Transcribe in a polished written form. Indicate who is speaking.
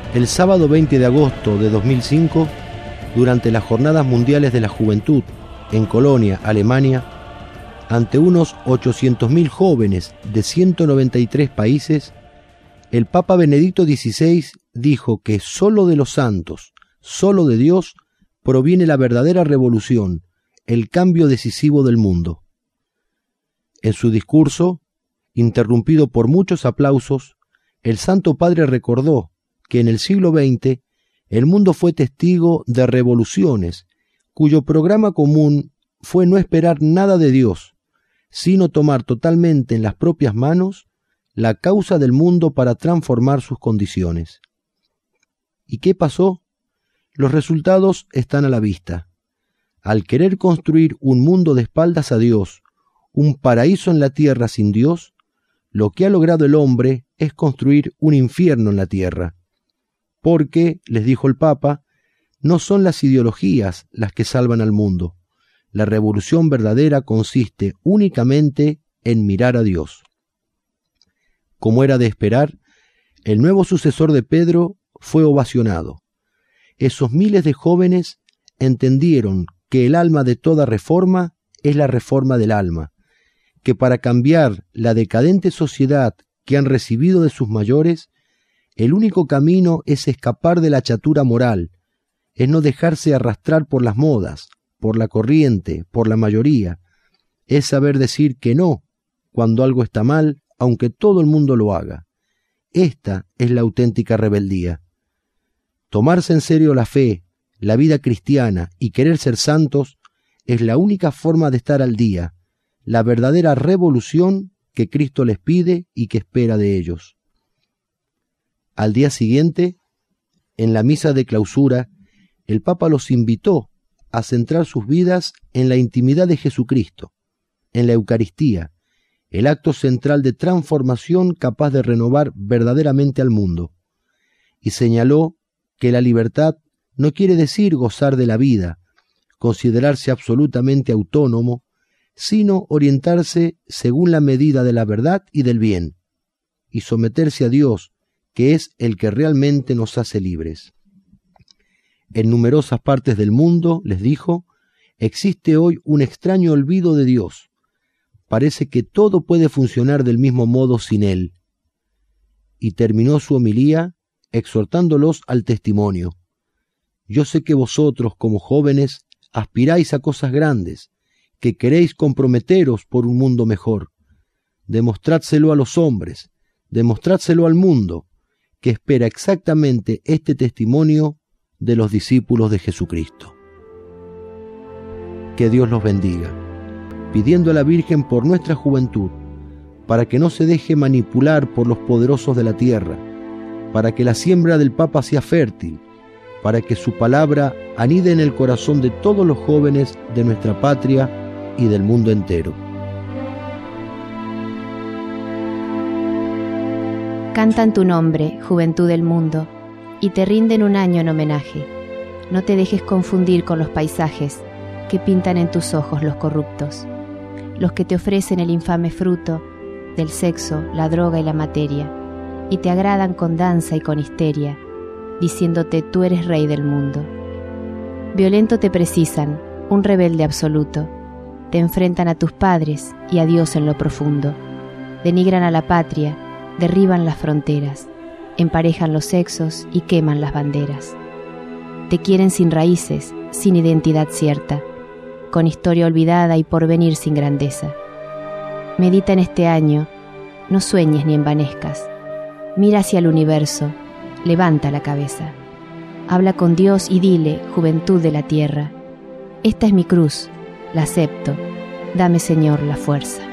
Speaker 1: El sábado 20 de agosto de 2005, durante las Jornadas Mundiales de la Juventud en Colonia, Alemania, ante unos 800.000 jóvenes de 193 países, el Papa Benedicto XVI dijo que solo de los santos, solo de Dios, proviene la verdadera revolución, el cambio decisivo del mundo. En su discurso, interrumpido por muchos aplausos, el Santo Padre recordó que en el siglo XX el mundo fue testigo de revoluciones cuyo programa común fue no esperar nada de Dios, sino tomar totalmente en las propias manos la causa del mundo para transformar sus condiciones. ¿Y qué pasó? Los resultados están a la vista. Al querer construir un mundo de espaldas a Dios, un paraíso en la tierra sin Dios, lo que ha logrado el hombre es construir un infierno en la tierra. Porque, les dijo el Papa, no son las ideologías las que salvan al mundo. La revolución verdadera consiste únicamente en mirar a Dios. Como era de esperar, el nuevo sucesor de Pedro fue ovacionado. Esos miles de jóvenes entendieron que el alma de toda reforma es la reforma del alma, que para cambiar la decadente sociedad que han recibido de sus mayores, el único camino es escapar de la chatura moral, es no dejarse arrastrar por las modas, por la corriente, por la mayoría, es saber decir que no cuando algo está mal, aunque todo el mundo lo haga. Esta es la auténtica rebeldía. Tomarse en serio la fe, la vida cristiana y querer ser santos es la única forma de estar al día, la verdadera revolución que Cristo les pide y que espera de ellos. Al día siguiente, en la misa de clausura, el Papa los invitó a centrar sus vidas en la intimidad de Jesucristo, en la Eucaristía, el acto central de transformación capaz de renovar verdaderamente al mundo, y señaló que la libertad no quiere decir gozar de la vida, considerarse absolutamente autónomo, sino orientarse según la medida de la verdad y del bien, y someterse a Dios, que es el que realmente nos hace libres. En numerosas partes del mundo, les dijo, existe hoy un extraño olvido de Dios. Parece que todo puede funcionar del mismo modo sin Él. Y terminó su homilía exhortándolos al testimonio. Yo sé que vosotros, como jóvenes, aspiráis a cosas grandes, que queréis comprometeros por un mundo mejor. Demostrádselo a los hombres, demostrádselo al mundo, que espera exactamente este testimonio de los discípulos de Jesucristo. Que Dios los bendiga, pidiendo a la Virgen por nuestra juventud, para que no se deje manipular por los poderosos de la tierra, para que la siembra del Papa sea fértil, para que su palabra anide en el corazón de todos los jóvenes de nuestra patria y del mundo entero.
Speaker 2: Cantan tu nombre, juventud del mundo, y te rinden un año en homenaje. No te dejes confundir con los paisajes que pintan en tus ojos los corruptos, los que te ofrecen el infame fruto del sexo, la droga y la materia, y te agradan con danza y con histeria, diciéndote tú eres rey del mundo. Violento te precisan, un rebelde absoluto, te enfrentan a tus padres y a Dios en lo profundo, denigran a la patria, derriban las fronteras, emparejan los sexos y queman las banderas. Te quieren sin raíces, sin identidad cierta, con historia olvidada y porvenir sin grandeza. Medita en este año, no sueñes ni envanezcas. Mira hacia el universo, levanta la cabeza. Habla con Dios y dile, juventud de la tierra, esta es mi cruz, la acepto, dame Señor la fuerza.